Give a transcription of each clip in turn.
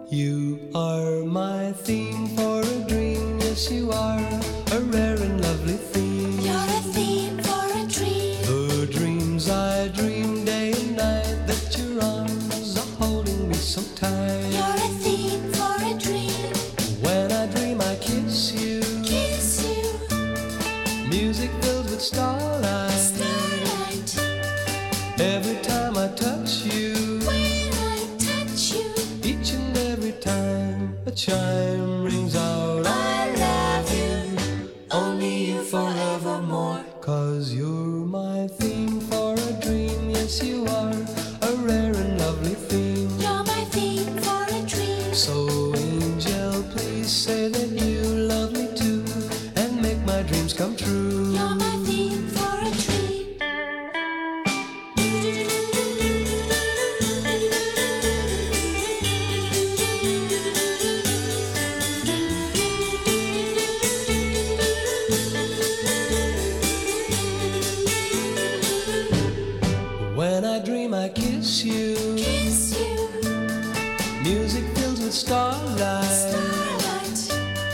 You are my theme for a dream, yes you are, a rare and lovely theme. You're a theme for a dream. The dreams I dream day and night, that your arms are holding me so tight. You're a theme for a dream. When I dream I kiss you, Kiss you, music filled with starlight. starlight. Every time I touch you, When I touch you, each and every time a chime rings out. I love you, only you forevermore. 'Cause you're my theme for a dream, yes you are, a rare and lovely theme. You're my theme for a dream. So angel, please say that you love me too, and make my dreams come true. You're my theme for a dream. When I dream I kiss you, Kiss you, music filled with starlight. starlight.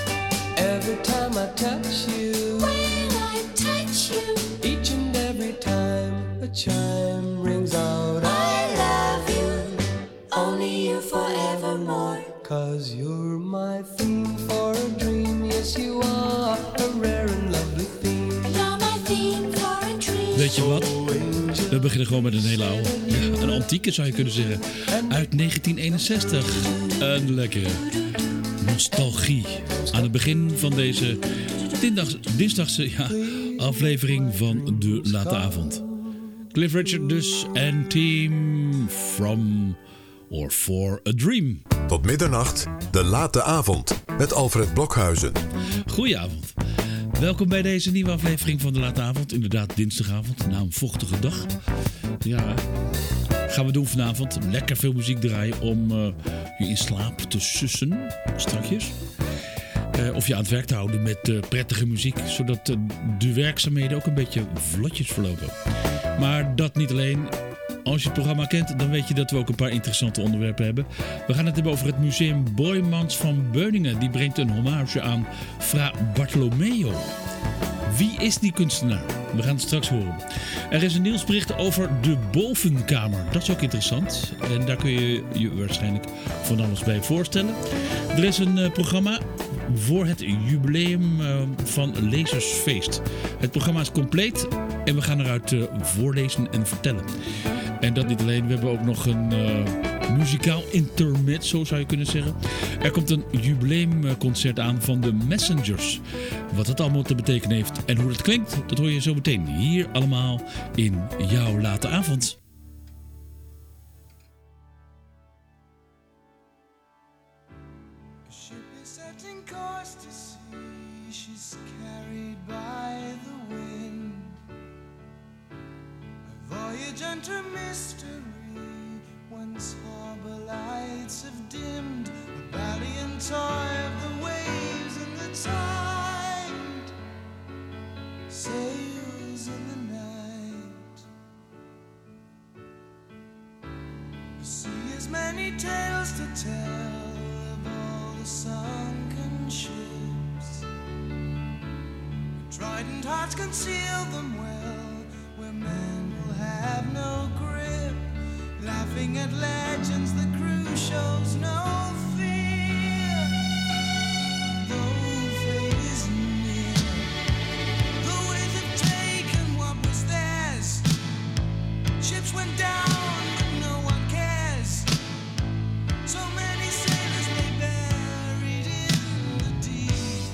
Every time I touch you, When I touch you, each and every time a chime rings out. I love you, only you forevermore. 'Cause you're my theme for a dream, yes you are, a rare and lovely theme. You're my theme for a dream. Weet je wat? We beginnen gewoon met een hele oude. Ja, een antieke zou je kunnen zeggen. Uit 1961. Een lekkere nostalgie. Aan het begin van deze dinsdagse aflevering van De Late Avond. Cliff Richard dus en Team From or For a Dream. Tot middernacht, De Late Avond, met Alfred Blokhuizen. Goedenavond. Welkom bij deze nieuwe aflevering van De Late Avond. Inderdaad, dinsdagavond, na een vochtige dag. Ja, gaan we doen vanavond. Lekker veel muziek draaien om je in slaap te sussen, strakjes. Of je aan het werk te houden met prettige muziek, zodat de werkzaamheden ook een beetje vlotjes verlopen. Maar dat niet alleen. Als je het programma kent, dan weet je dat we ook een paar interessante onderwerpen hebben. We gaan het hebben over het museum Boijmans van Beuningen. Die brengt een hommage aan Fra Bartolomeo. Wie is die kunstenaar? We gaan het straks horen. Er is een nieuwsbericht over de bovenkamer. Dat is ook interessant. En daar kun je je waarschijnlijk van alles bij voorstellen. Er is een programma voor het jubileum van Lezersfeest. Het programma is compleet en we gaan eruit voorlezen en vertellen. En dat niet alleen, we hebben ook nog een muzikaal intermezzo, zou je kunnen zeggen. Er komt een jubileumconcert aan van de Messengers. Wat dat allemaal te betekenen heeft en hoe dat klinkt, dat hoor je zo meteen hier allemaal in jouw Late Avond. Voyage to mystery, once harbor lights have dimmed, a valiant toy of the waves and the tide sails in the night. The sea has many tales to tell of all the sunken ships. Trident hearts conceal them well, where men will have no grip. Laughing at legends, the crew shows no fear. Though fate is near, the waves have taken what was theirs. Ships went down, but no one cares. So many sailors lay buried in the deep.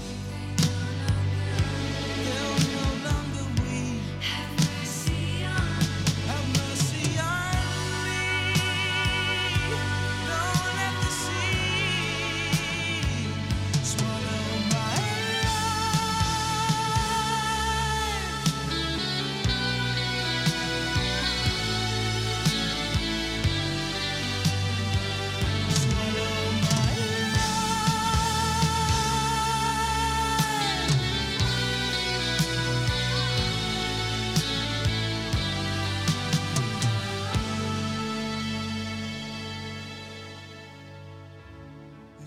They'll no longer weep. Have mercy on me. Don't let the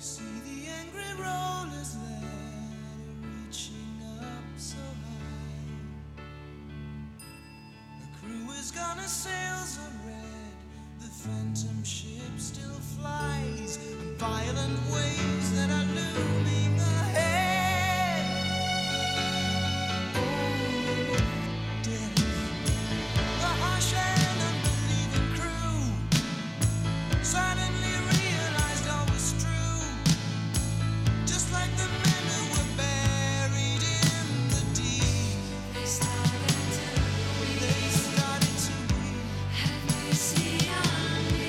see the angry rollers there reaching up so high. The crew is gonna sail so red, the phantom ship still flies, and violent waves that are looming ahead. Oh, death. The harsh and unbelieving crew suddenly realized all was true, just like the men who were buried in the deep. They started to weep. Have mercy on me.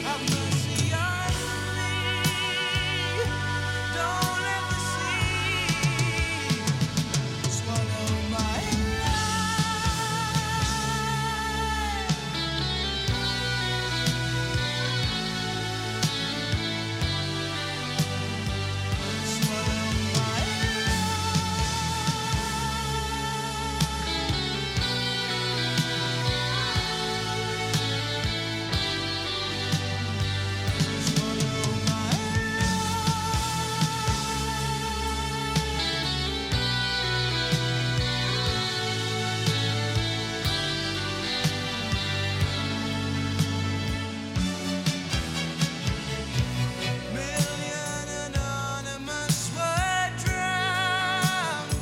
Don't let the sea swallow my life. Swallow my million anonymous were drowned,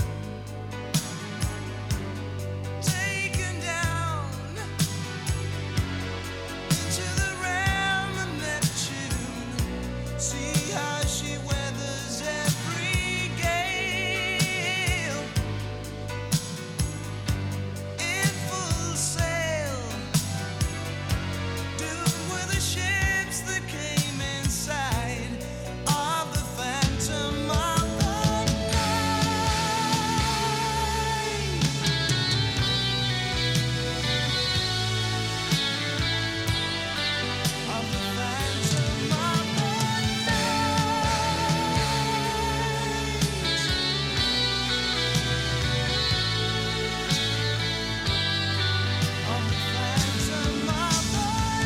taken down into the realm of Neptune. See how she weathers every gale in full sail. Doomed were the ships that came inside of the phantom of the night. Of the phantom of the night. Of the phantom of the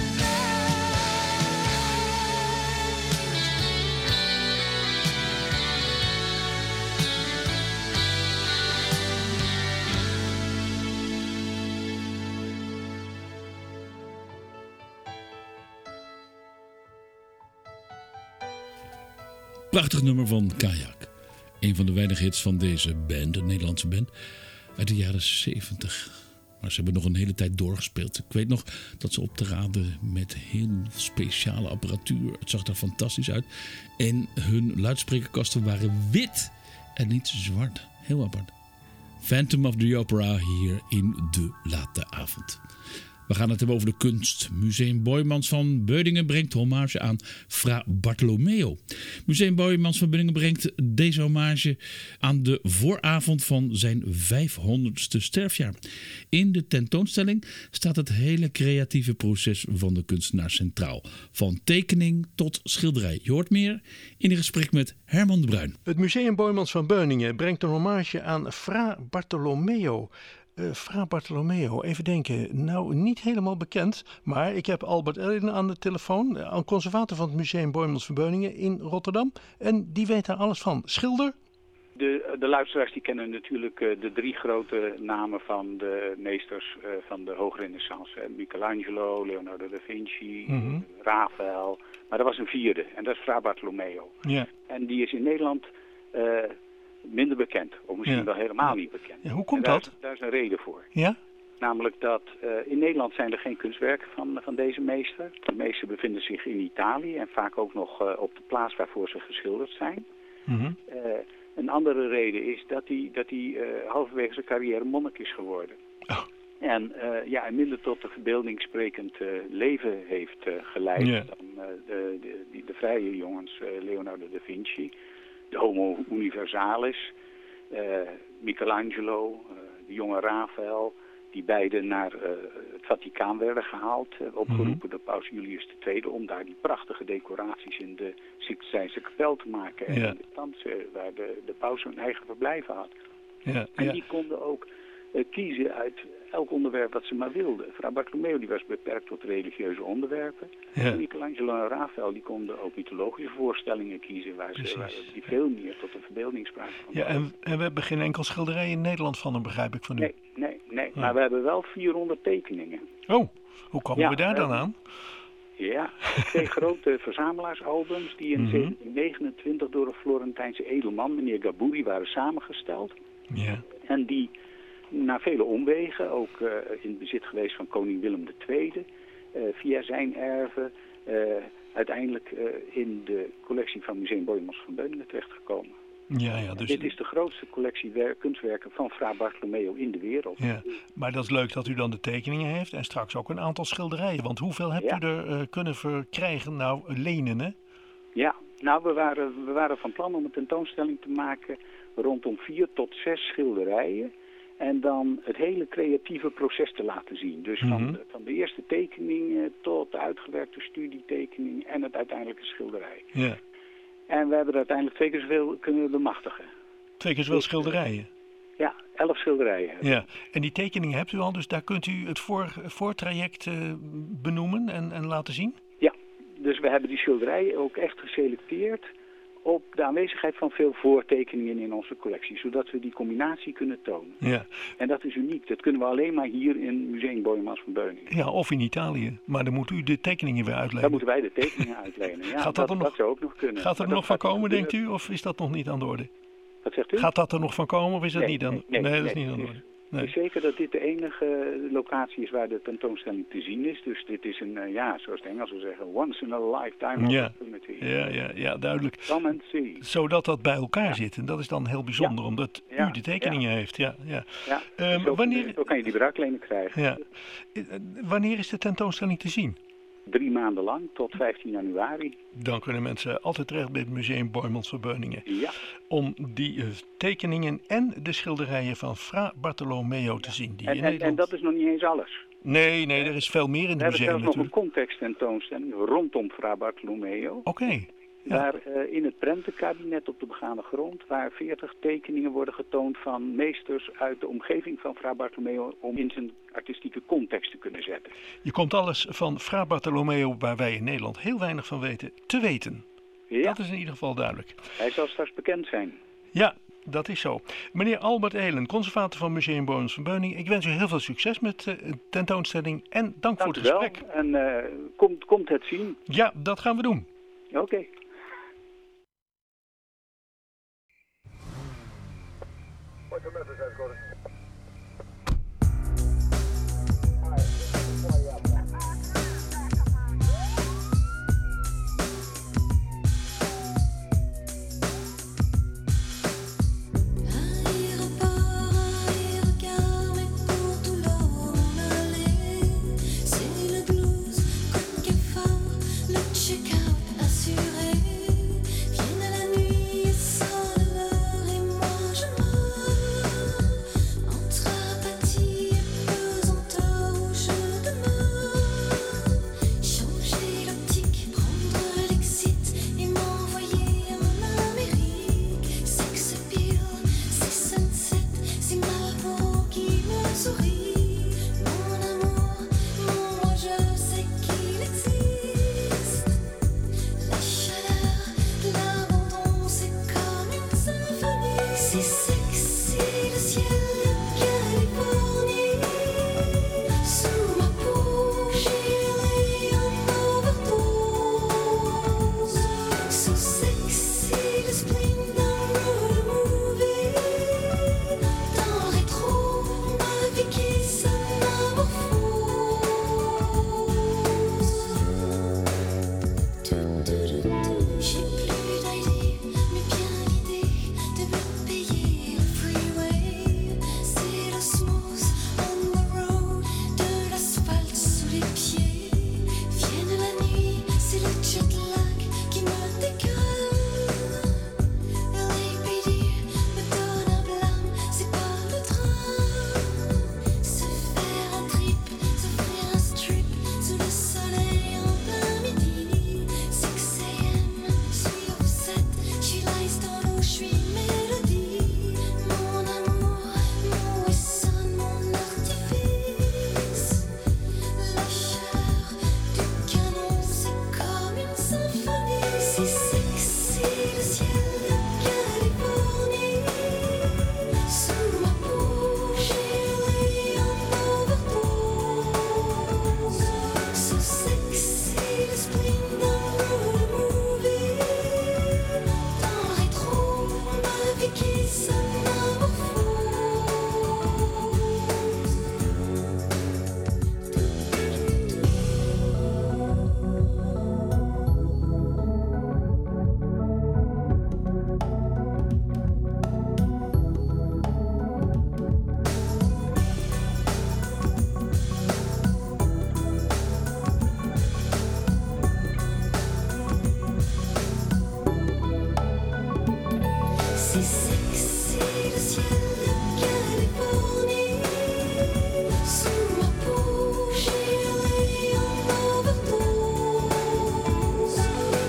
Prachtig nummer van Kajak. Een van de weinige hits van deze band, een Nederlandse band, uit de jaren 70. Maar ze hebben nog een hele tijd doorgespeeld. Ik weet nog dat ze optraden met heel speciale apparatuur. Het zag er fantastisch uit. En hun luidsprekerkasten waren wit en niet zwart. Heel apart. Phantom of the Opera hier in de late avond. We gaan het hebben over de kunst. Museum Boijmans van Beuningen brengt hommage aan Fra Bartolomeo. Museum Boijmans van Beuningen brengt deze hommage aan de vooravond van zijn 500ste sterfjaar. In de tentoonstelling staat het hele creatieve proces van de kunstenaar centraal. Van tekening tot schilderij. Je hoort meer in een gesprek met Herman de Bruin. Het Museum Boijmans van Beuningen brengt een hommage aan Fra Bartolomeo. Fra Bartolomeo, even denken. Nou, niet helemaal bekend, maar ik heb Albert Ellin aan de telefoon, conservator van het Museum Boijmans van Beuningen in Rotterdam. En die weet daar alles van. Schilder? De luisteraars die kennen natuurlijk de 3 grote namen van de meesters van de hoogrenaissance. Michelangelo, Leonardo da Vinci, Raphaël. Maar er was een 4e en dat is Fra Bartolomeo. Ja. En die is in Nederland minder bekend, of misschien wel helemaal niet bekend. Ja, hoe komt dat? Daar is een reden voor. Ja? Namelijk dat in Nederland zijn er geen kunstwerken van deze meester. De meeste bevinden zich in Italië en vaak ook nog op de plaats waarvoor ze geschilderd zijn. Een andere reden is dat hij halverwege zijn carrière monnik is geworden. Oh. En minder tot een verbeelding sprekend leven heeft geleid dan de vrije jongens Leonardo da Vinci, de Homo Universalis, Michelangelo, de jonge Raphaël, die beiden naar het Vaticaan werden gehaald, opgeroepen door paus Julius II, om daar die prachtige decoraties in de Sixtijnse kapel te maken. En de stansen waar de paus hun eigen verblijven had. En die konden ook kiezen uit elk onderwerp wat ze maar wilden. Fra Bartolomeo die was beperkt tot religieuze onderwerpen. Ja. En Michelangelo en Raphaël die konden ook mythologische voorstellingen kiezen waar die veel meer tot de verbeelding spraken van. Ja, en we hebben geen enkel schilderij in Nederland van hem, begrijp ik van u. Nee. Maar we hebben wel 400 tekeningen. Oh, hoe komen we daar dan aan? Ja, 2 grote verzamelaarsalbums die in 1729 door een Florentijnse edelman, meneer Gaburi, waren samengesteld. Ja. En die na vele omwegen, ook in bezit geweest van koning Willem II, via zijn erven, uiteindelijk in de collectie van Museum Boijmans van Beuningen terechtgekomen. Ja, dus dit is de grootste collectie kunstwerken van Fra Bartolomeo in de wereld. Ja, maar dat is leuk dat u dan de tekeningen heeft en straks ook een aantal schilderijen. Want hoeveel hebt u er kunnen verkrijgen? Nou, lenen, hè? Ja, nou, we waren van plan om een tentoonstelling te maken rondom 4 tot 6 schilderijen. En dan het hele creatieve proces te laten zien. Dus van de eerste tekening tot de uitgewerkte studietekening en het uiteindelijke schilderij. Ja. En we hebben er uiteindelijk 2 keer zoveel kunnen bemachtigen. 2 keer zoveel schilderijen? Ja, 11 schilderijen. Ja, en die tekeningen hebt u al, dus daar kunt u het voortraject benoemen en laten zien? Ja, dus we hebben die schilderijen ook echt geselecteerd op de aanwezigheid van veel voortekeningen in onze collectie, zodat we die combinatie kunnen tonen. Ja. En dat is uniek. Dat kunnen we alleen maar hier in Museum Boijmans van Beuningen. Ja, of in Italië. Maar dan moet u de tekeningen weer uitlenen. Dan moeten wij de tekeningen uitlenen. Ja, dat zou ook nog kunnen. Gaat er nog van komen, denkt u? Of is dat nog niet aan de orde? Wat zegt u? Gaat dat er nog van komen of is dat niet aan de orde? Nee, dat is niet aan de orde. Nee. Het is zeker dat dit de enige locatie is waar de tentoonstelling te zien is. Dus dit is een, zoals de Engelsen zeggen, once in a lifetime opportunity. Ja, duidelijk. Come and see. Zodat dat bij elkaar zit. En dat is dan heel bijzonder, omdat u de tekeningen heeft. Ja. Zo kan je die bruiklenen krijgen. Ja. Wanneer is de tentoonstelling te zien? 3 maanden lang, tot 15 januari. Dan kunnen mensen altijd terecht bij het Museum Boijmans van Beuningen. Ja. Om die tekeningen en de schilderijen van Fra Bartolomeo te zien. Die in Nederland... en dat is nog niet eens alles. Nee, er is veel meer in het museum natuurlijk. We hebben natuurlijk. nog een contexttentoonstelling rondom Fra Bartolomeo. Oké. Ja. Waar in het prentenkabinet op de begane grond, waar 40 tekeningen worden getoond van meesters uit de omgeving van Fra Bartolomeo om in zijn artistieke context te kunnen zetten. Je komt alles van Fra Bartolomeo, waar wij in Nederland heel weinig van weten, te weten. Ja. Dat is in ieder geval duidelijk. Hij zal straks bekend zijn. Ja, dat is zo. Meneer Albert Elen, conservator van Museum Boijmans van Beuningen. Ik wens u heel veel succes met de tentoonstelling en dank voor het gesprek. En komt het zien. Ja, dat gaan we doen. Oké. What's the message, headquarters? Vienne la nuit sans l'heure et moi je meurs.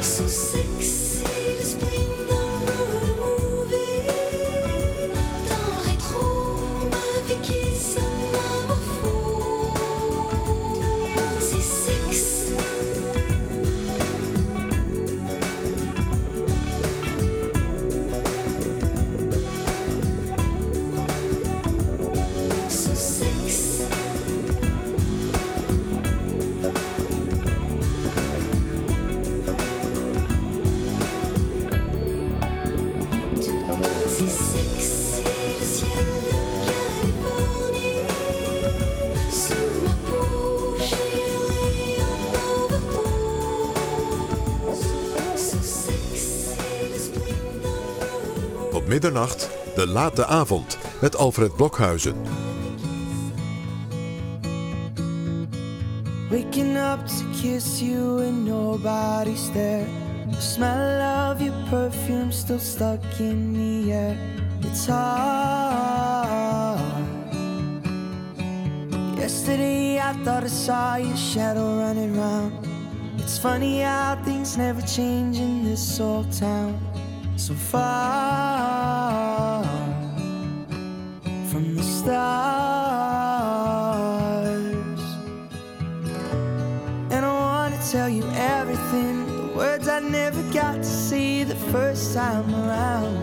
So sexy, l'esprit dans le movie. Dans le rétro, ma vie qui s'en va au fou. C'est sexy. So sexy. C'est sexy, le ciel de Californie. Sous ma peau, j'ai rayon overpose. So sexy, l'esprit dans le Op middernacht, de late avond, met Alfred Blokhuizen. Waking up to kiss you and nobody's there. The smell of your perfume still stuck in the air. It's hard. Yesterday I thought I saw your shadow running round. It's funny how things never change in this old town. So far from the stars. And I wanna tell you everything, the words I never got to see the first time around.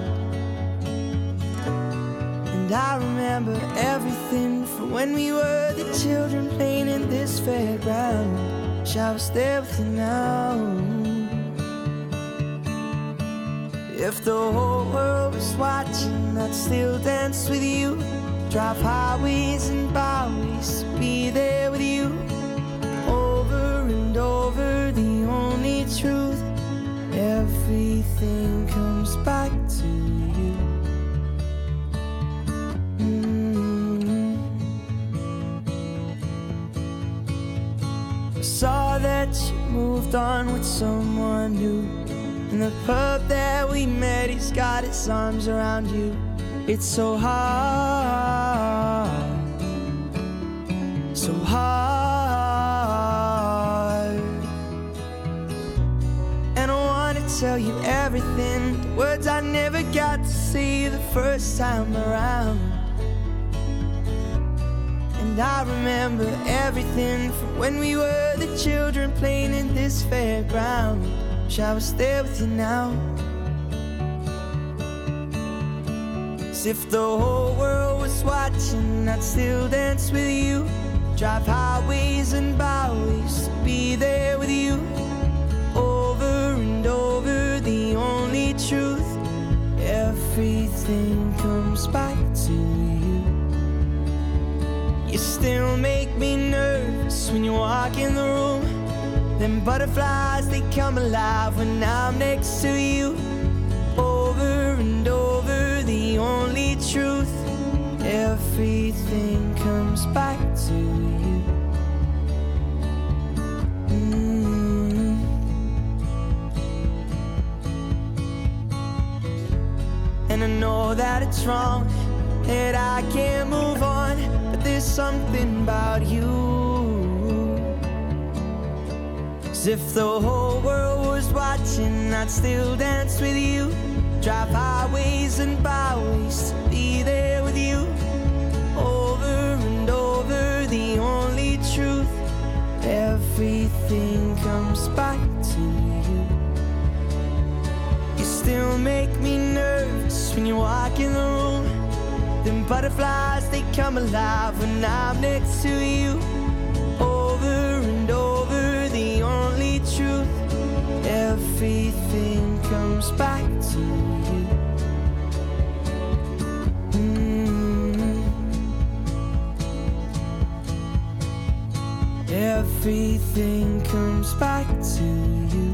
And I remember everything from when we were the children playing in this fairground. Shall I was there with you now? If the whole world was watching, I'd still dance with you. Drive highways and byways to be there with you. Over and over, the only truth. Everything comes back to you. I saw that you moved on with someone new. In the pub that we met, he's got his arms around you. It's so hard, so hard. And I wanna tell you everything, the words I never got to see the first time around. And I remember everything from when we were the children playing in this fairground. Wish I was there with you now. As if the whole world was watching, I'd still dance with you. Drive highways and byways to be there with you. Over and over, the only truth. Everything comes back to you. You still make me nervous when you walk in the room. Them butterflies, they come alive when I'm next to you. Over and over, the only truth. Everything comes back to you. And I know that it's wrong, that I can't move on, but there's something about you. As if the whole world was watching, I'd still dance with you. Drive highways and byways to be there with you. Over and over, the only truth. Everything comes back to you. You still make me nervous when you walk in the room. Them butterflies, they come alive when I'm next to you. Over and over, the only truth. Everything comes back to you. Everything comes back to you.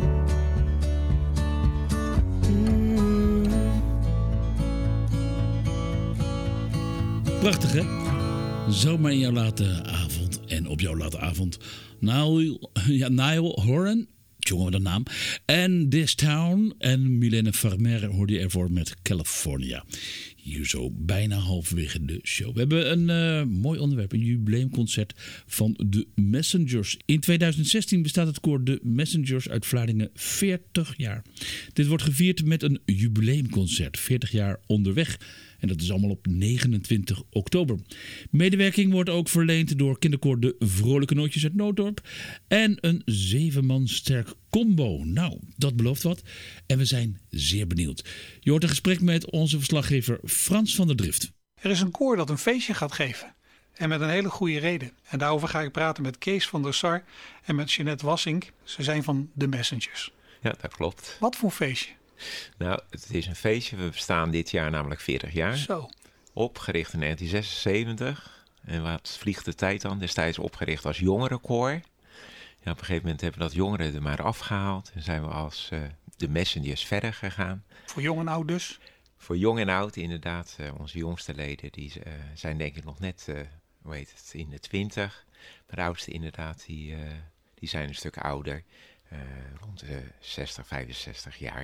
Prachtig, hè? Zomaar in jouw late avond. En op jouw late avond Niall Horan, jongen wat een naam. En This Town en Mylène Farmer hoorde je ervoor met California. hier zo bijna halverwege de show. We hebben een mooi onderwerp, een jubileumconcert van de Messengers. In 2016 bestaat het koor de Messengers uit Vlaardingen 40 jaar. Dit wordt gevierd met een jubileumconcert, 40 jaar onderweg. En dat is allemaal op 29 oktober. Medewerking wordt ook verleend door kinderkoor De Vrolijke Nootjes uit Nooddorp. En een 7-man sterk combo. Nou, dat belooft wat. En we zijn zeer benieuwd. Je hoort een gesprek met onze verslaggever Frans van der Drift. Er is een koor dat een feestje gaat geven. En met een hele goede reden. En daarover ga ik praten met Kees van der Sar en met Jeanette Wassink. Ze zijn van de Messengers. Ja, dat klopt. Wat voor feestje? Nou, het is een feestje. We bestaan dit jaar namelijk 40 jaar. Zo. Opgericht in 1976. En wat vliegt de tijd dan? Destijds opgericht als jongerenkoor. Ja, op een gegeven moment hebben we dat jongeren er maar afgehaald. En zijn we als de Messengers verder gegaan. Voor jong en oud dus? Voor jong en oud inderdaad. Onze jongste leden die zijn denk ik nog net in de 20. Maar de oudste inderdaad, die zijn een stuk ouder. Rond de 60, 65 jaar.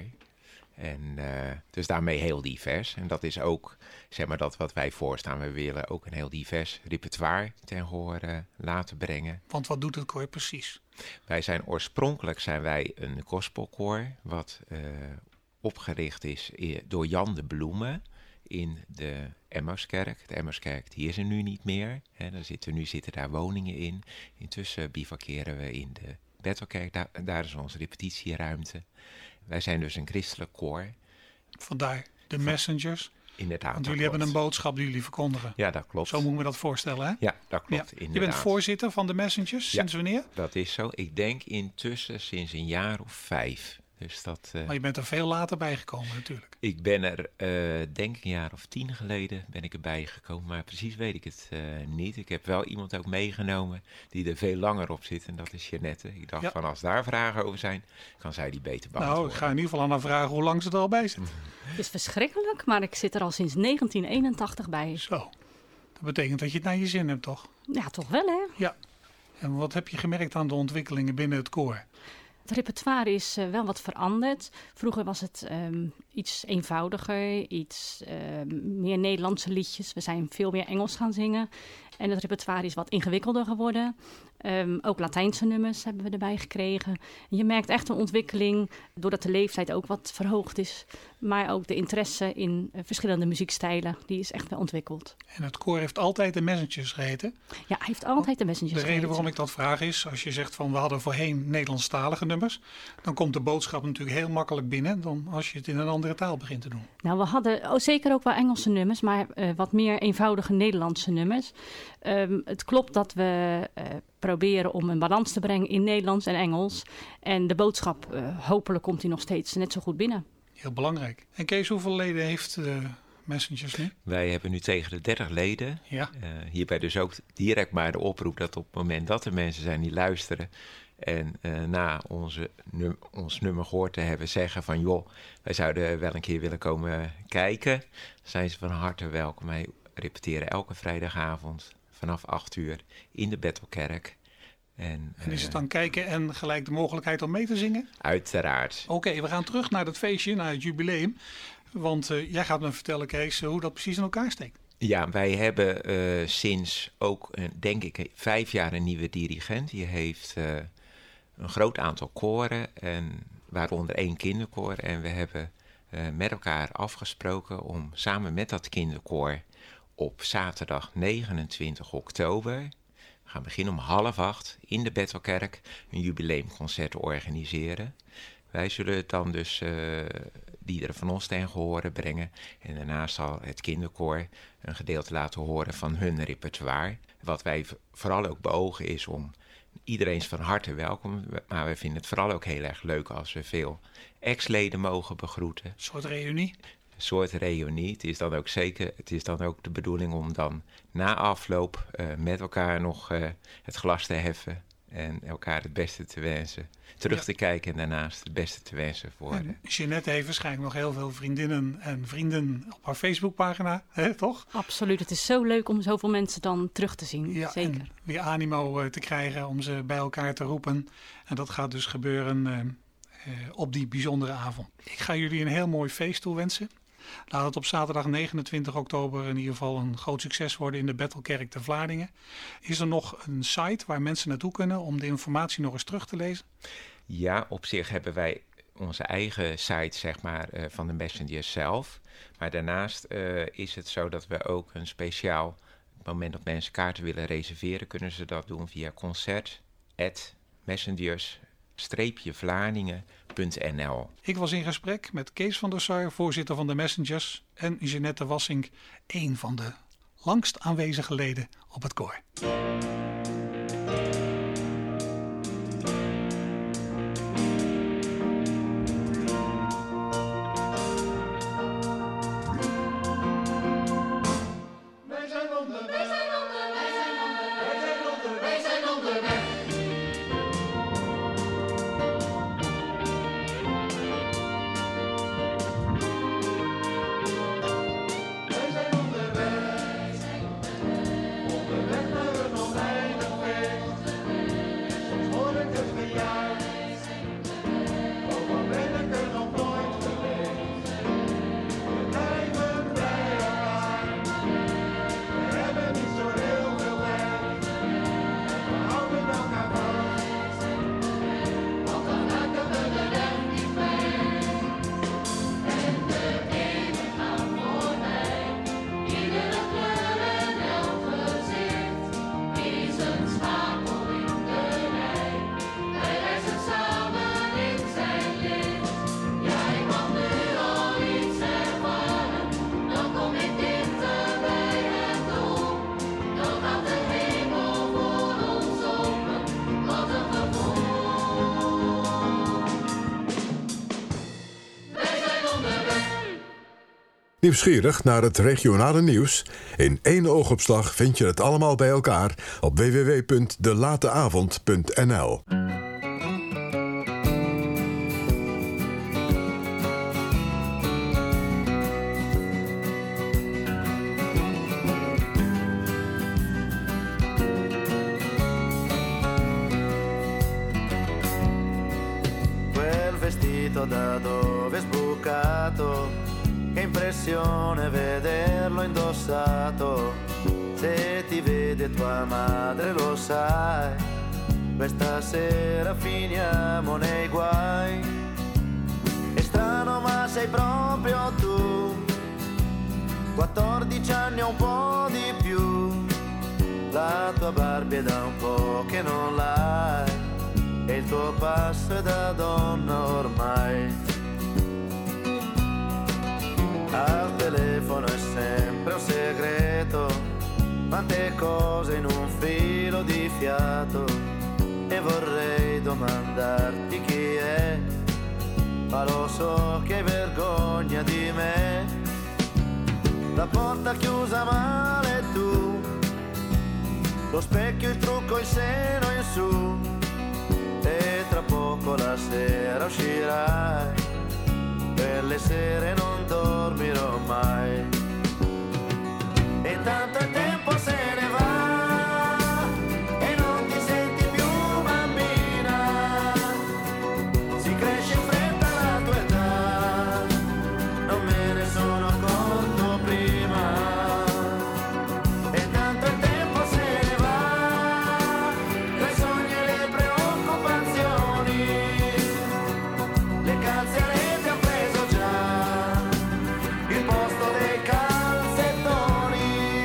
En dus daarmee heel divers. En dat is ook zeg maar dat wat wij voorstaan. We willen ook een heel divers repertoire ten horen laten brengen. Want wat doet het koor precies? Oorspronkelijk zijn wij een gospelkoor. Wat opgericht is door Jan de Bloemen in de Emmauskerk. De Emmauskerk die is er nu niet meer. Hè. Nu zitten daar woningen in. Intussen bivakeren we in de Bethelkerk. Daar is onze repetitieruimte. Wij zijn dus een christelijk koor. Vandaar de Messengers. Inderdaad. Want jullie hebben een boodschap die jullie verkondigen. Ja, dat klopt. Zo moeten we dat voorstellen, hè? Ja, dat klopt. Ja. Je bent voorzitter van de Messengers, sinds wanneer? Dat is zo. Ik denk intussen sinds een jaar of 5. Dus dat, maar je bent er veel later bijgekomen natuurlijk. Ik ben er, denk een jaar of 10 geleden ben ik erbij gekomen. Maar precies weet ik het niet. Ik heb wel iemand ook meegenomen die er veel langer op zit. En dat is Jeanette. Ik dacht van als daar vragen over zijn, kan zij die beter beantwoorden. Nou, ik ga in ieder geval aan haar vragen hoe lang ze er al bij zit. Het is verschrikkelijk, maar ik zit er al sinds 1981 bij. Zo. Dat betekent dat je het naar je zin hebt, toch? Ja, toch wel, hè? Ja. En wat heb je gemerkt aan de ontwikkelingen binnen het koor? Het repertoire is wel wat veranderd. Vroeger was het iets eenvoudiger, iets meer Nederlandse liedjes. We zijn veel meer Engels gaan zingen. En het repertoire is wat ingewikkelder geworden. Ook Latijnse nummers hebben we erbij gekregen. En je merkt echt een ontwikkeling, doordat de leeftijd ook wat verhoogd is. Maar ook de interesse in verschillende muziekstijlen, die is echt wel ontwikkeld. En het koor heeft altijd de Messengers geheten? Ja, hij heeft altijd de Messengers geheten. De reden waarom ik dat vraag is, als je zegt van we hadden voorheen Nederlandstalige nummers, dan komt de boodschap natuurlijk heel makkelijk binnen dan als je het in een andere taal begint te doen. Nou, we hadden zeker ook wel Engelse nummers, maar wat meer eenvoudige Nederlandse nummers. Het klopt dat we proberen om een balans te brengen in Nederlands en Engels. En de boodschap, hopelijk komt die nog steeds net zo goed binnen. Heel belangrijk. En Kees, hoeveel leden heeft de Messengers nu? Wij hebben nu tegen de 30 leden. Ja. Hierbij dus ook direct maar de oproep dat op het moment dat er mensen zijn die luisteren en na ons nummer gehoord te hebben zeggen van joh, wij zouden wel een keer willen komen kijken, zijn ze van harte welkom. Wij repeteren elke vrijdagavond vanaf 8 uur in de Bethelkerk. En is het dan kijken en gelijk de mogelijkheid om mee te zingen? Uiteraard. Oké, we gaan terug naar dat feestje, naar het jubileum. Want jij gaat me vertellen, Kees, hoe dat precies in elkaar steekt. Ja, wij hebben sinds ook, denk ik, 5 jaar een nieuwe dirigent. Die heeft een groot aantal koren, waaronder 1 kinderkoor. En we hebben met elkaar afgesproken om samen met dat kinderkoor op zaterdag 29 oktober... we gaan beginnen om 7:30 in de Bethelkerk een jubileumconcert te organiseren. Wij zullen het dan dus liederen van ons ten gehore brengen. En daarnaast zal het kinderkoor een gedeelte laten horen van hun repertoire. Wat wij vooral ook beogen is om iedereen is van harte welkom. Maar we vinden het vooral ook heel erg leuk als we veel ex-leden mogen begroeten. Een soort reunie? Een soort reunie. Het is dan ook de bedoeling om dan na afloop met elkaar nog het glas te heffen. En elkaar het beste te wensen. Terug te kijken en daarnaast het beste te wensen voor. Jeanette heeft waarschijnlijk nog heel veel vriendinnen en vrienden op haar Facebookpagina, hè, toch? Absoluut. Het is zo leuk om zoveel mensen dan terug te zien. Ja, zeker. En weer animo te krijgen om ze bij elkaar te roepen. En dat gaat dus gebeuren op die bijzondere avond. Ik ga jullie een heel mooi feest toewensen. Laat het op zaterdag 29 oktober in ieder geval een groot succes worden in de Bethelkerk te Vlaardingen. Is er nog een site waar mensen naartoe kunnen om de informatie nog eens terug te lezen? Ja, op zich hebben wij onze eigen site, zeg maar, van de Messengers zelf. Maar daarnaast is het zo dat we ook een speciaal, op het moment dat mensen kaarten willen reserveren, kunnen ze dat doen via concert@messengers-vlaardingen.nl. Ik was in gesprek met Kees van der Sar, voorzitter van de Messengers, en Jeanette Wassink, een van de langst aanwezige leden op het koor. Nieuwsgierig naar het regionale nieuws? In één oogopslag vind je het allemaal bij elkaar op www.delateavond.nl. Quel vestito da dove è sbucato, che impressione vederlo indossato. Se ti vede tua madre lo sai, questa sera finiamo nei guai. È strano ma sei proprio tu, 14 anni o un po' di più. La tua Barbie è da un po' che non l'hai, e il tuo passo è da donna ormai. Al telefono è sempre un segreto, quante cose in un filo di fiato, e vorrei domandarti chi è, ma lo so che hai vergogna di me. La porta chiusa male tu, lo specchio, il trucco, il seno in su, e tra poco la sera uscirai. Quelle sere non dormirò mai. E intanto il tempo se ne va e non ti senti più bambina. Si cresce in fretta la tua età, non me ne sono accorto prima. E intanto il tempo se ne va, tra i sogni e le preoccupazioni, le calze a rete han preso già il posto dei calzettoni.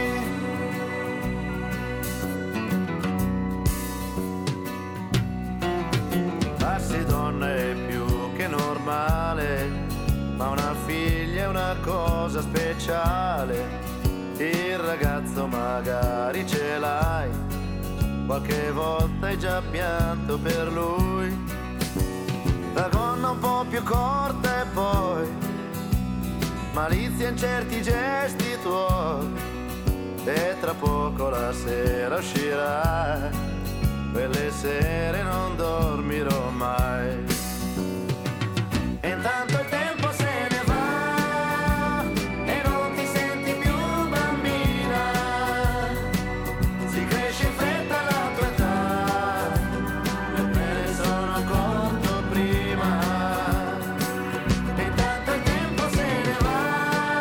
Farsi donna è più che normale, ma una figlia è una cosa speciale. Il ragazzo magari ce l'hai, qualche volta hai già pianto per lui. La gonna un po' più corta e poi malizia in certi gesti tuoi, e tra poco la sera uscirai. Quelle sere non dormirò mai. E intanto il tempo se ne va e non ti senti più bambina. Si cresce in fretta la tua età, e me ne sono accorto prima. E intanto il tempo se ne va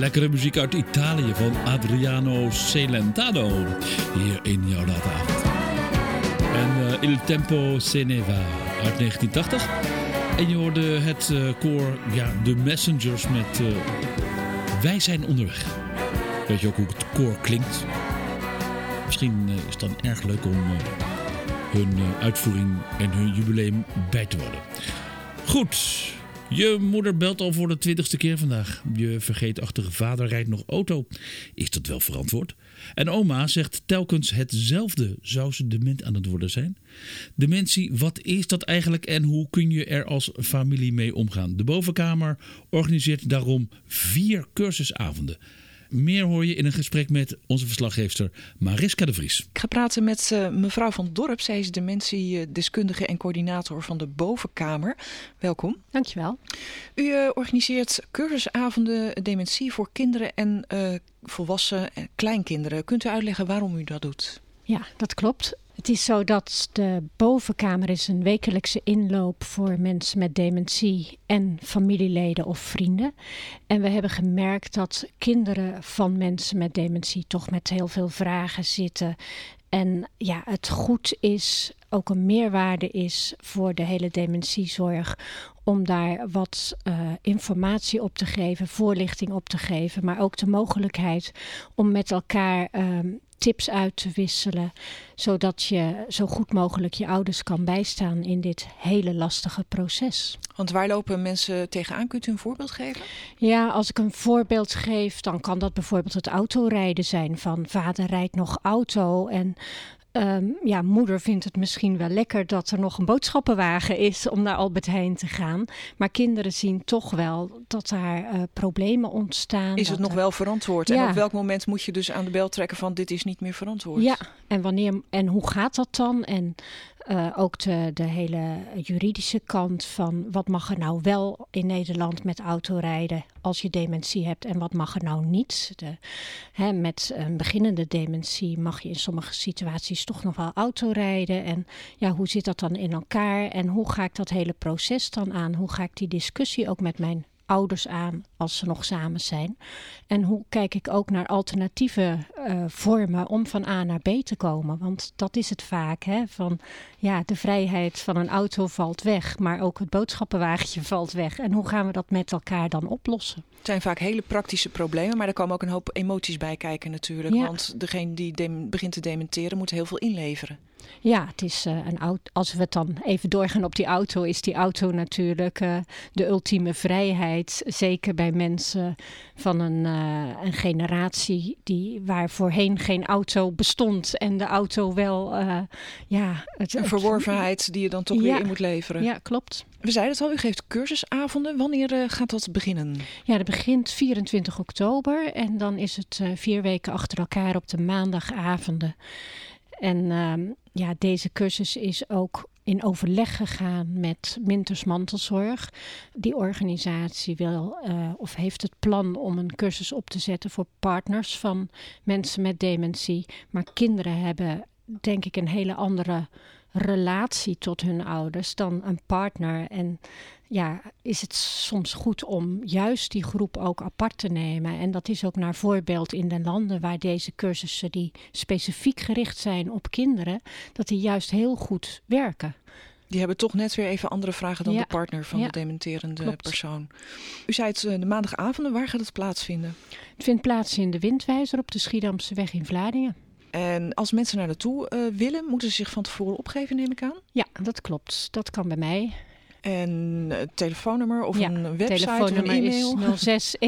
Lekkere muziek uit Italië van Adriano Celentano. Hier in jouw late avond. En Il Tempo Se Ne Va uit 1980. En je hoorde het koor, The Messengers met Wij zijn onderweg. Weet je ook hoe het koor klinkt? Misschien is het dan erg leuk om hun uitvoering en hun jubileum bij te wonen. Goed, je moeder belt al voor de 20ste keer vandaag. Je vergeetachtige vader rijdt nog auto. Is dat wel verantwoord? En oma zegt telkens hetzelfde. Zou ze dement aan het worden zijn? Dementie, wat is dat eigenlijk en hoe kun je er als familie mee omgaan? De Bovenkamer organiseert daarom 4 cursusavonden. Meer hoor je in een gesprek met onze verslaggeefster Mariska de Vries. Ik ga praten met mevrouw Van Dorp. Zij is dementiedeskundige en coördinator van de Bovenkamer. Welkom. Dankjewel. U organiseert cursusavonden dementie voor kinderen en volwassen en kleinkinderen. Kunt u uitleggen waarom u dat doet? Ja, dat klopt. Het is zo dat de Bovenkamer is een wekelijkse inloop voor mensen met dementie en familieleden of vrienden. En we hebben gemerkt dat kinderen van mensen met dementie toch met heel veel vragen zitten. En ja, het goed is, ook een meerwaarde is voor de hele dementiezorg om daar wat informatie op te geven, voorlichting op te geven. Maar ook de mogelijkheid om met elkaar tips uit te wisselen, zodat je zo goed mogelijk je ouders kan bijstaan in dit hele lastige proces. Want waar lopen mensen tegenaan? Kunt u een voorbeeld geven? Ja, als ik een voorbeeld geef, dan kan dat bijvoorbeeld het autorijden zijn. Van vader rijdt nog auto en moeder vindt het misschien wel lekker dat er nog een boodschappenwagen is om naar Albert Heijn te gaan. Maar kinderen zien toch wel dat daar problemen ontstaan. Is het nog wel verantwoord? Ja. En op welk moment moet je dus aan de bel trekken van dit is niet meer verantwoord? Ja, en wanneer en hoe gaat dat dan? En ook de hele juridische kant van wat mag er nou wel in Nederland met autorijden als je dementie hebt en wat mag er nou niet. Met een beginnende dementie mag je in sommige situaties toch nog wel autorijden. En ja, hoe zit dat dan in elkaar? En hoe ga ik dat hele proces dan aan? Hoe ga ik die discussie ook met mijn ouders aan als ze nog samen zijn? En hoe kijk ik ook naar alternatieve vormen om van A naar B te komen? Want dat is het vaak, van de vrijheid van een auto valt weg, maar ook het boodschappenwagentje valt weg. En hoe gaan we dat met elkaar dan oplossen? Het zijn vaak hele praktische problemen, maar er komen ook een hoop emoties bij kijken natuurlijk. Ja. Want degene die begint te dementeren moet heel veel inleveren. Ja, het is een auto. Als we het dan even doorgaan op die auto, is die auto natuurlijk de ultieme vrijheid. Zeker bij mensen van een generatie waar voorheen geen auto bestond en de auto wel, een verworvenheid die je dan toch weer in moet leveren. Ja, klopt. We zeiden het al, u geeft cursusavonden. Wanneer gaat dat beginnen? Ja, dat begint 24 oktober en dan is het 4 weken achter elkaar op de maandagavonden. En deze cursus is ook in overleg gegaan met Minters Mantelzorg. Die organisatie heeft het plan om een cursus op te zetten voor partners van mensen met dementie. Maar kinderen hebben denk ik een hele andere relatie tot hun ouders dan een partner. En is het soms goed om juist die groep ook apart te nemen. En dat is ook naar voorbeeld in de landen waar deze cursussen die specifiek gericht zijn op kinderen, dat die juist heel goed werken. Die hebben toch net weer even andere vragen dan de partner van de dementerende persoon. U zei het de maandagavonden, waar gaat het plaatsvinden? Het vindt plaats in de Windwijzer op de Schiedamseweg in Vlaardingen. En als mensen naar naartoe willen, moeten ze zich van tevoren opgeven, neem ik aan? Ja, dat klopt. Dat kan bij mij. En een telefoonnummer of een website of een e-mail? Telefoonnummer is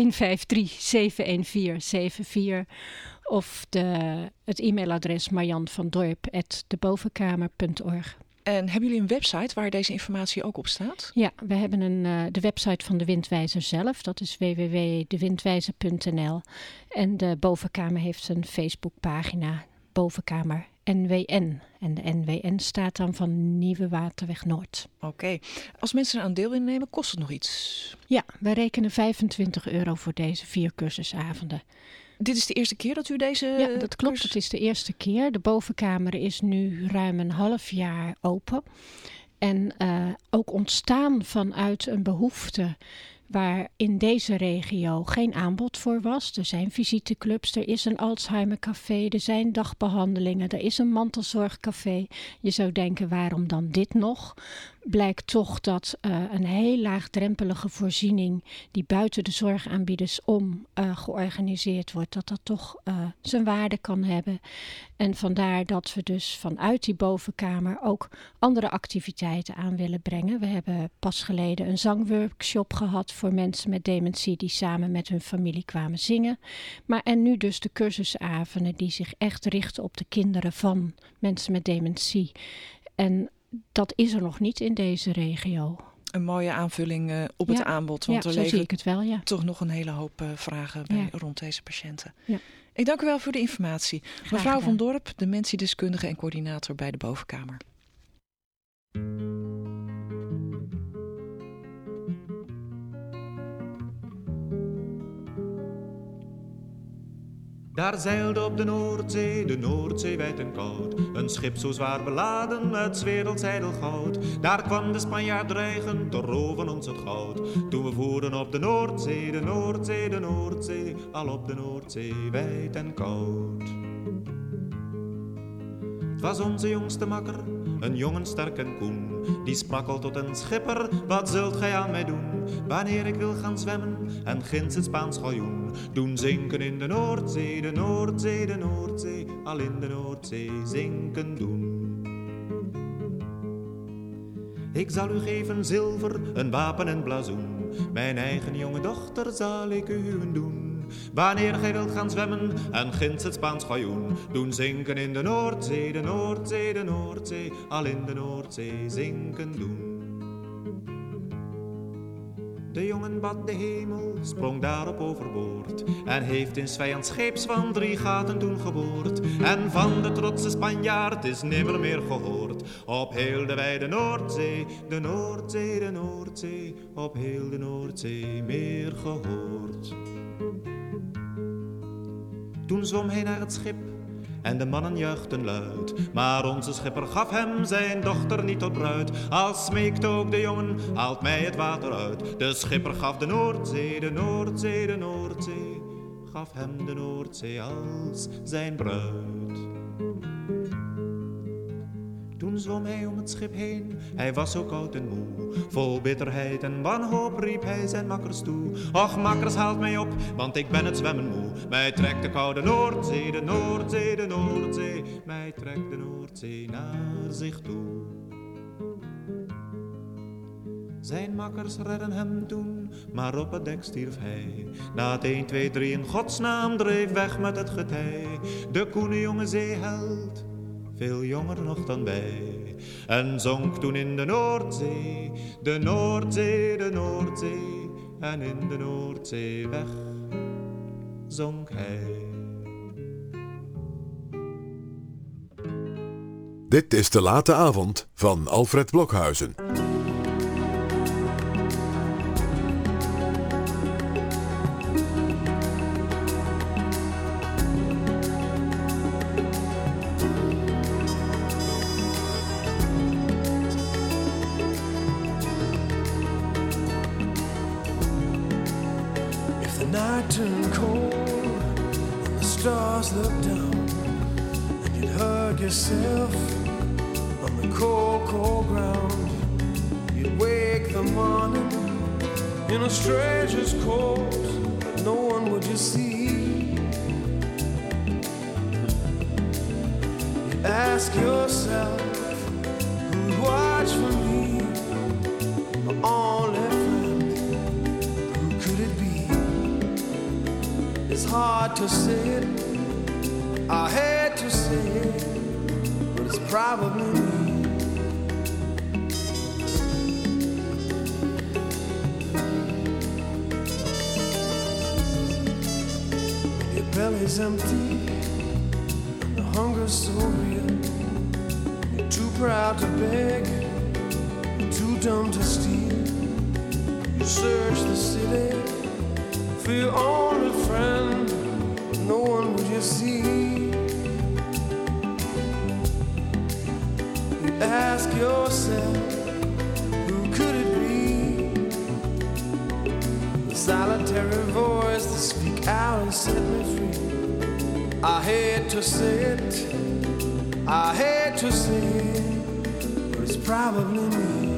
06-153-71474 of het e-mailadres marianvandorp@debovenkamer.org. En hebben jullie een website waar deze informatie ook op staat? Ja, we hebben de website van de Windwijzer zelf. Dat is www.dewindwijzer.nl. En de Bovenkamer heeft een Facebookpagina, Bovenkamer NWN. En de NWN staat dan van Nieuwe Waterweg Noord. Oké. Als mensen er aan deel willen nemen, kost het nog iets? Ja, we rekenen €25 voor deze 4 cursusavonden. Dit is de eerste keer dat u deze... Ja, dat klopt. Het is de eerste keer. De Bovenkamer is nu ruim een half jaar open. En ook ontstaan vanuit een behoefte waar in deze regio geen aanbod voor was. Er zijn visiteclubs, er is een Alzheimercafé, er zijn dagbehandelingen, er is een mantelzorgcafé. Je zou denken, waarom dan dit nog? Blijkt toch dat een heel laagdrempelige voorziening die buiten de zorgaanbieders om georganiseerd wordt, dat toch zijn waarde kan hebben. En vandaar dat we dus vanuit die bovenkamer ook andere activiteiten aan willen brengen. We hebben pas geleden een zangworkshop gehad voor mensen met dementie die samen met hun familie kwamen zingen. En nu dus de cursusavonden die zich echt richten op de kinderen van mensen met dementie. En dat is er nog niet in deze regio. Een mooie aanvulling op het aanbod. Want er leven toch nog een hele hoop vragen rond deze patiënten. Ja. Ik dank u wel voor de informatie. Mevrouw van Dorp, dementiedeskundige en coördinator bij de Bovenkamer. Daar zeilde op de Noordzee wijd en koud, een schip zo zwaar beladen met 's werelds ijdelgoud. Daar kwam de Spanjaard dreigen te roven ons het goud. Toen we voeren op de Noordzee, de Noordzee, de Noordzee, al op de Noordzee wijd en koud. Het was onze jongste makker, een jongen sterk en koen. Die sprak al tot een schipper, wat zult gij aan mij doen? Wanneer ik wil gaan zwemmen en ginds het Spaans galjoen doen zinken in de Noordzee, de Noordzee, de Noordzee, al in de Noordzee zinken doen. Ik zal u geven zilver, een wapen en blazoen, mijn eigen jonge dochter zal ik u doen. Wanneer gij wilt gaan zwemmen en ginds het Spaans galjoen doen zinken in de Noordzee, de Noordzee, de Noordzee, al in de Noordzee zinken doen. De jongen bad de hemel, sprong daarop overboord en heeft in 's vijands scheeps van 3 gaten toen geboord. En van de trotse Spanjaard is nimmer meer gehoord op heel de wijde Noordzee, de Noordzee, de Noordzee, op heel de Noordzee meer gehoord. Toen zwom hij naar het schip en de mannen juichten luid, maar onze schipper gaf hem zijn dochter niet tot bruid. Als smeekte ook de jongen, haalt mij het water uit. De schipper gaf de Noordzee, de Noordzee, de Noordzee, gaf hem de Noordzee als zijn bruid. Toen zwom hij om het schip heen, hij was zo koud en moe. Vol bitterheid en wanhoop riep hij zijn makkers toe. Och makkers, haalt mij op, want ik ben het zwemmen moe. Mij trekt de koude Noordzee, de Noordzee, de Noordzee. Mij trekt de Noordzee naar zich toe. Zijn makkers redden hem toen, maar op het dek stierf hij. Na het 1, 2, 3 in godsnaam dreef weg met het getij. De koene jonge zeeheld, veel jonger nog dan wij, en zonk toen in de Noordzee, de Noordzee, de Noordzee, en in de Noordzee weg zonk hij. Dit is De Late Avond van Alfred Blokhuizen. Turn cold and the stars look down, and you'd hug yourself on the cold, cold ground. You'd wake the morning in a stranger's coat, but no one would you see. You'd ask yourself who'd watch for me, my only friend, who could it be? It's hard to say it, I hate to say it, but it's probably me. When your belly's empty and the hunger's so real, you're too proud to beg, you're too dumb to steal. You search the city for your only friend, no one would you see. You ask yourself, who could it be? solitary voice to speak out and set me free. I hate to say it, I hate to say it, but it's probably me.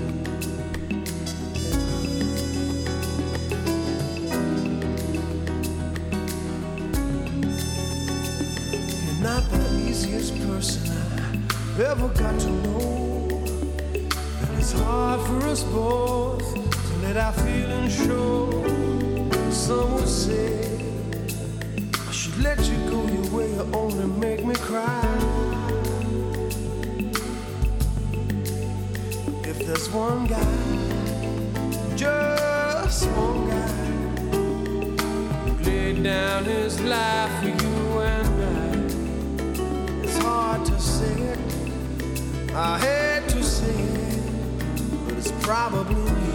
You're not the easiest person I ever got to know, and it's hard for us both to let our feelings show. Some would say I should let you go your way, you only make me cry. If there's one guy, just one guy, who laid down his life for you and I, it's hard to say it, I hate to say it, but it's probably me.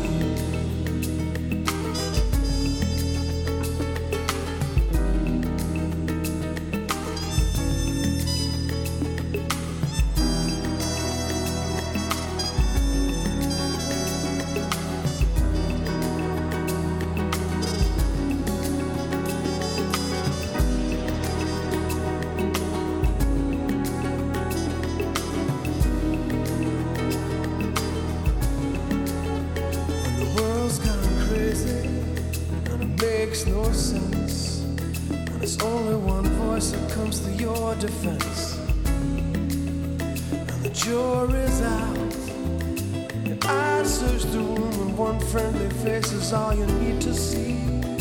No sense, and there's only one voice that comes to your defense, and the jury's out, and I search the room, and one friendly face is all you need to see.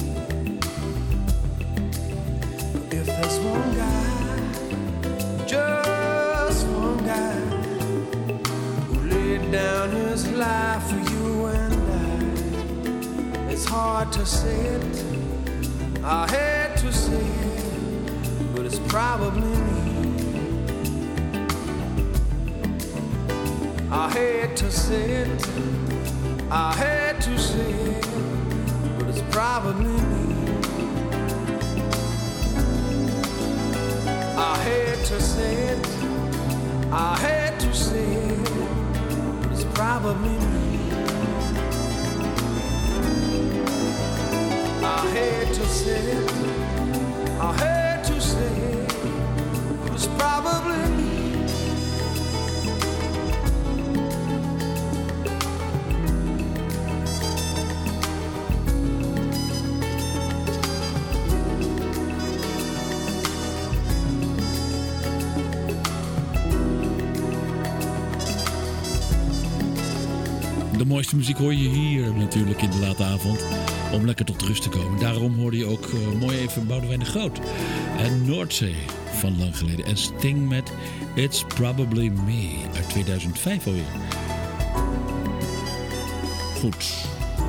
But if there's one guy, just one guy, who laid down his life for you and I, it's hard to say it, I hate to say it, but it's probably me. I hate to say it, I hate to say it, but it's probably me. I hate to say it, I hate to say it, but it's probably me. I hate to say it, I hate to say it, but it's probably me. De mooiste muziek hoor je hier natuurlijk in de late avond. Om lekker tot rust te komen. Daarom hoorde je ook mooi even Boudewijn de Groot. En Noordzee van lang geleden. En Sting met It's Probably Me uit 2005 alweer. Goed.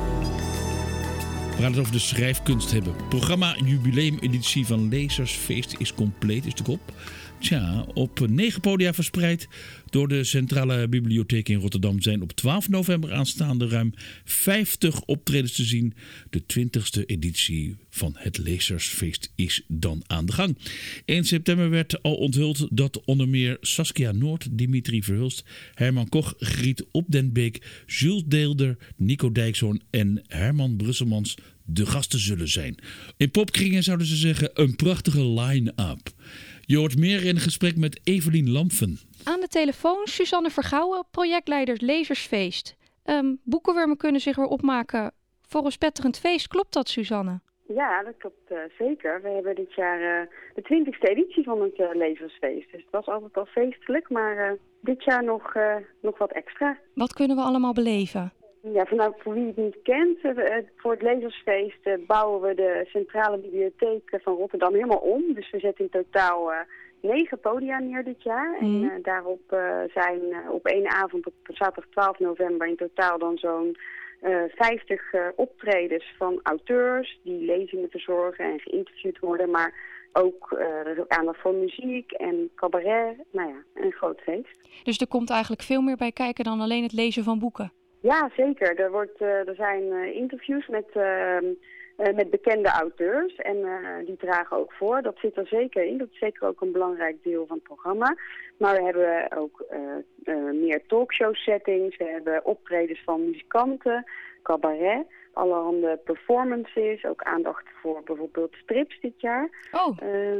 We gaan het over de schrijfkunst hebben. Programma jubileumeditie van Lezersfeest is compleet, is de kop. Tja, op 9 podia verspreid door de Centrale Bibliotheek in Rotterdam zijn op 12 november aanstaande ruim 50 optredens te zien. De 20e editie van het Lezersfeest is dan aan de gang. 1 september werd al onthuld dat onder meer Saskia Noord, Dimitri Verhulst, Herman Koch, Griet Op den Beek, Jules Deelder, Nico Dijkshoorn en Herman Brusselmans de gasten zullen zijn. In popkringen zouden ze zeggen een prachtige line-up. Je hoort meer in een gesprek met Evelien Lampfen. Aan de telefoon Suzanne Vergouwen, projectleider Lezersfeest. Boekenwurmen kunnen zich weer opmaken voor een spetterend feest. Klopt dat, Suzanne? Ja, dat klopt zeker. We hebben dit jaar de 20e editie van het Lezersfeest. Dus het was altijd al feestelijk, maar dit jaar nog wat extra. Wat kunnen we allemaal beleven? Ja, voor wie het niet kent, voor het Lezersfeest bouwen we de Centrale Bibliotheek van Rotterdam helemaal om. Dus we zetten in totaal 9 podia neer dit jaar. En daarop zijn op 1 avond op zaterdag 12 november in totaal dan zo'n 50 optredens van auteurs die lezingen verzorgen en geïnterviewd worden. Maar ook er is ook aandacht voor muziek en cabaret. Nou ja, een groot feest. Dus er komt eigenlijk veel meer bij kijken dan alleen het lezen van boeken? Ja, zeker. Er zijn interviews met bekende auteurs en die dragen ook voor. Dat zit er zeker in. Dat is zeker ook een belangrijk deel van het programma. Maar we hebben ook meer talkshow settings. We hebben optredens van muzikanten, cabaret. allerhande performances. Ook aandacht voor bijvoorbeeld strips dit jaar. Oh.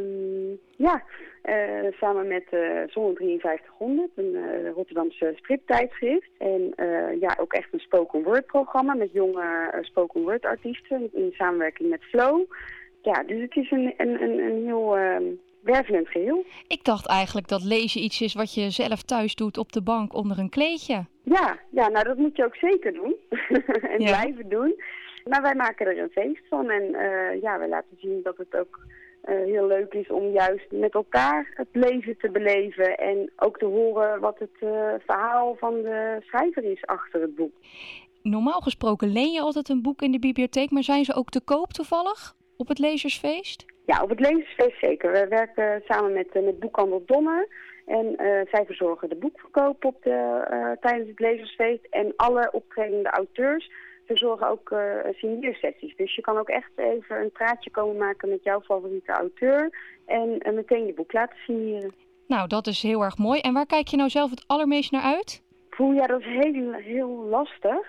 Samen met Zon 5300, een Rotterdamse striptijdschrift. En ook echt een spoken word programma met jonge spoken word artiesten in samenwerking met Flow. Ja, dus het is een heel wervelend geheel. Ik dacht eigenlijk dat lezen iets is wat je zelf thuis doet op de bank onder een kleedje. Ja, nou dat moet je ook zeker doen. En blijven doen. Maar wij maken er een feest van. En wij laten zien dat het ook heel leuk is om juist met elkaar het lezen te beleven. En ook te horen wat het verhaal van de schrijver is achter het boek. Normaal gesproken leen je altijd een boek in de bibliotheek. Maar zijn ze ook te koop toevallig op het lezersfeest? Ja, op het lezersfeest zeker. We werken samen met Boekhandel Donner. En zij verzorgen de boekverkoop tijdens het lezersfeest. En alle optredende auteurs verzorgen ook signeersessies. Dus je kan ook echt even een praatje komen maken met jouw favoriete auteur. En meteen je boek laten signeren. Nou, dat is heel erg mooi. En waar kijk je nou zelf het allermeest naar uit? Ja, dat is heel lastig.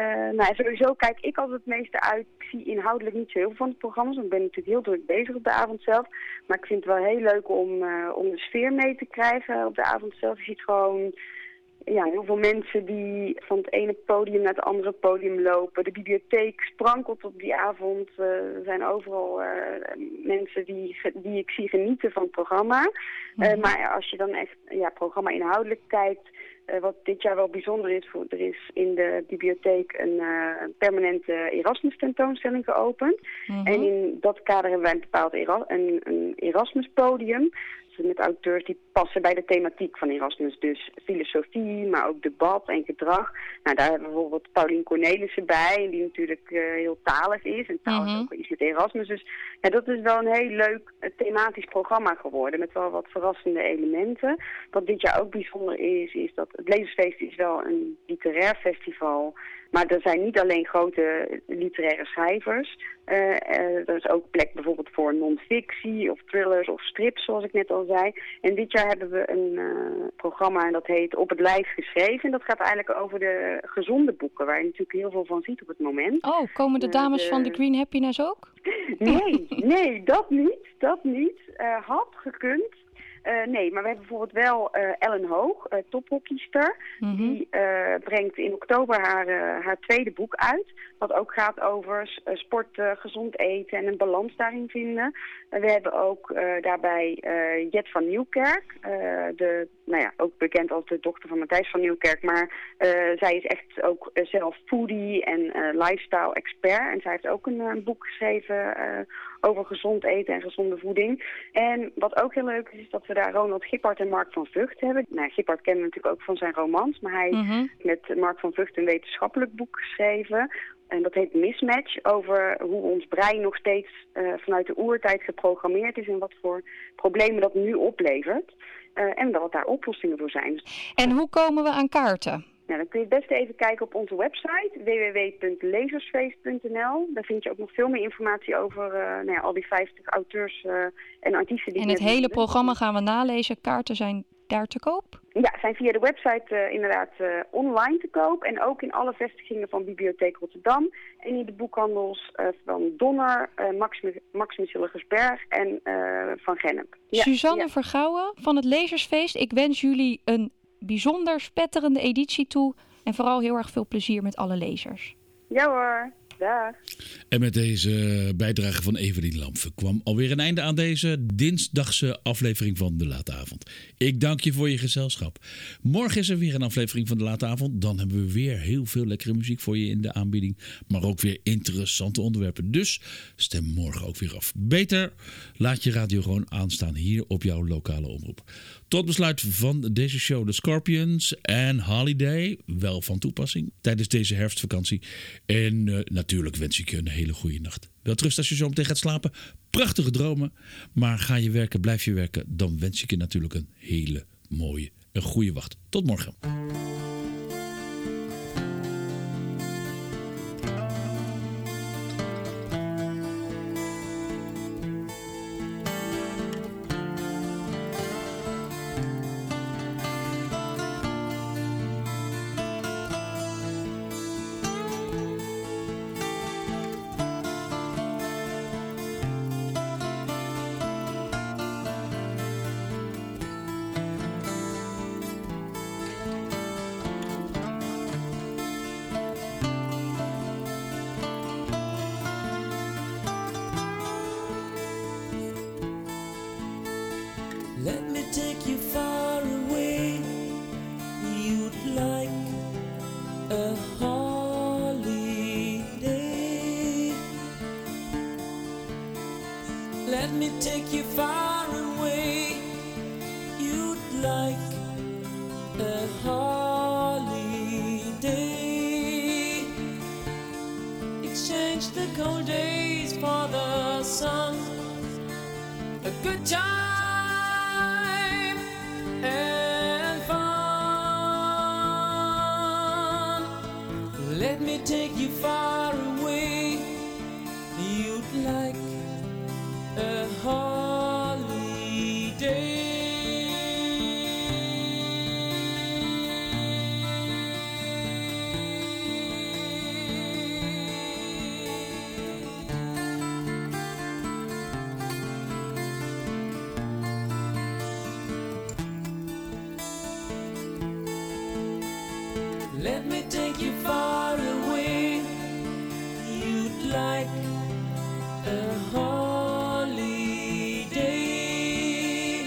Sowieso kijk ik altijd het meeste uit. Ik zie inhoudelijk niet zo heel veel van de programma's. Want ik ben natuurlijk heel druk bezig op de avond zelf. Maar ik vind het wel heel leuk om de sfeer mee te krijgen op de avond zelf. Je ziet gewoon heel veel mensen die van het ene podium naar het andere podium lopen. De bibliotheek sprankelt op die avond. Er zijn overal mensen die ik zie genieten van het programma. Maar als je dan echt programma inhoudelijk kijkt, wat dit jaar wel bijzonder is, er is in de bibliotheek een permanente Erasmus tentoonstelling geopend. En in dat kader hebben wij een bepaald een Erasmus podium. Met auteurs die passen bij de thematiek van Erasmus. Dus filosofie, maar ook debat en gedrag. Nou, daar hebben we bijvoorbeeld Paulien Cornelissen bij. Die natuurlijk heel talig is. En taal is ook iets met Erasmus. Dus dat is wel een heel leuk thematisch programma geworden. Met wel wat verrassende elementen. Wat dit jaar ook bijzonder is dat het Lezersfeest is wel een literair festival. Maar er zijn niet alleen grote literaire schrijvers. Er is ook plek bijvoorbeeld voor non-fictie of thrillers of strips, zoals ik net al zei. En dit jaar hebben we een programma en dat heet Op het Lijf geschreven. En dat gaat eigenlijk over de gezonde boeken, waar je natuurlijk heel veel van ziet op het moment. Oh, komen de dames van The Green Happiness ook? Nee, dat niet. Had gekund. Nee, maar we hebben bijvoorbeeld wel Ellen Hoog, tophockeyster. Die brengt in oktober haar tweede boek uit. Wat ook gaat over sporten, gezond eten en een balans daarin vinden. We hebben ook daarbij Jet van Nieuwkerk. Ook bekend als de dochter van Matthijs van Nieuwkerk. Maar zij is echt ook zelf foodie en lifestyle expert. En zij heeft ook een boek geschreven over gezond eten en gezonde voeding. En wat ook heel leuk is dat we daar Ronald Gippard en Mark van Vught hebben. Nou, Gippard kennen we natuurlijk ook van zijn romans. Maar hij heeft met Mark van Vught een wetenschappelijk boek geschreven. En dat heet Mismatch, over hoe ons brein nog steeds vanuit de oertijd geprogrammeerd is en wat voor problemen dat nu oplevert. En dat daar oplossingen voor zijn. En hoe komen we aan kaarten? Nou, dan kun je het beste even kijken op onze website www.lezersfeest.nl. Daar vind je ook nog veel meer informatie over al die 50 auteurs en artiesten. Die en het hele programma gaan we nalezen. Kaarten zijn daar te koop? Ja, zijn via de website inderdaad online te koop. En ook in alle vestigingen van Bibliotheek Rotterdam. En in de boekhandels van Donner, Maximus Hilligersberg en Van Gennep. Ja, Suzanne Vergouwen van het Lezersfeest. Ik wens jullie een bijzonder spetterende editie toe. En vooral heel erg veel plezier met alle lezers. Ja hoor. Dag. En met deze bijdrage van Evelien Lampen kwam alweer een einde aan deze dinsdagse aflevering van De Late Avond. Ik dank je voor je gezelschap. Morgen is er weer een aflevering van De Late Avond. Dan hebben we weer heel veel lekkere muziek voor je in de aanbieding. Maar ook weer interessante onderwerpen. Dus stem morgen ook weer af. Beter laat je radio gewoon aanstaan hier op jouw lokale omroep. Tot besluit van deze show de Scorpions en Holiday. Wel van toepassing tijdens deze herfstvakantie. En natuurlijk wens ik je een hele goede nacht. Wel rust als je zo meteen gaat slapen. Prachtige dromen. Maar ga je werken, blijf je werken. Dan wens ik je natuurlijk een hele mooie en goede wacht. Tot morgen. Let me take you far away. You'd like a holiday. Let me take you far away. You'd like a holiday. Exchange the cold days for the sun. A good time and fun. Let me take you far away. You'd like a holiday. Let me take you far away. You'd like a holiday.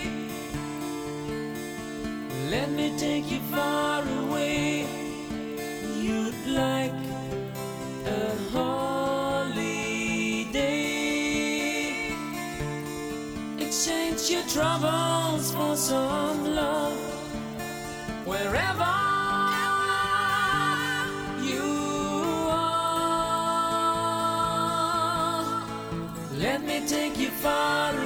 Let me take you far away. You'd like a holiday. Exchange your troubles for some love. Wherever let me take you far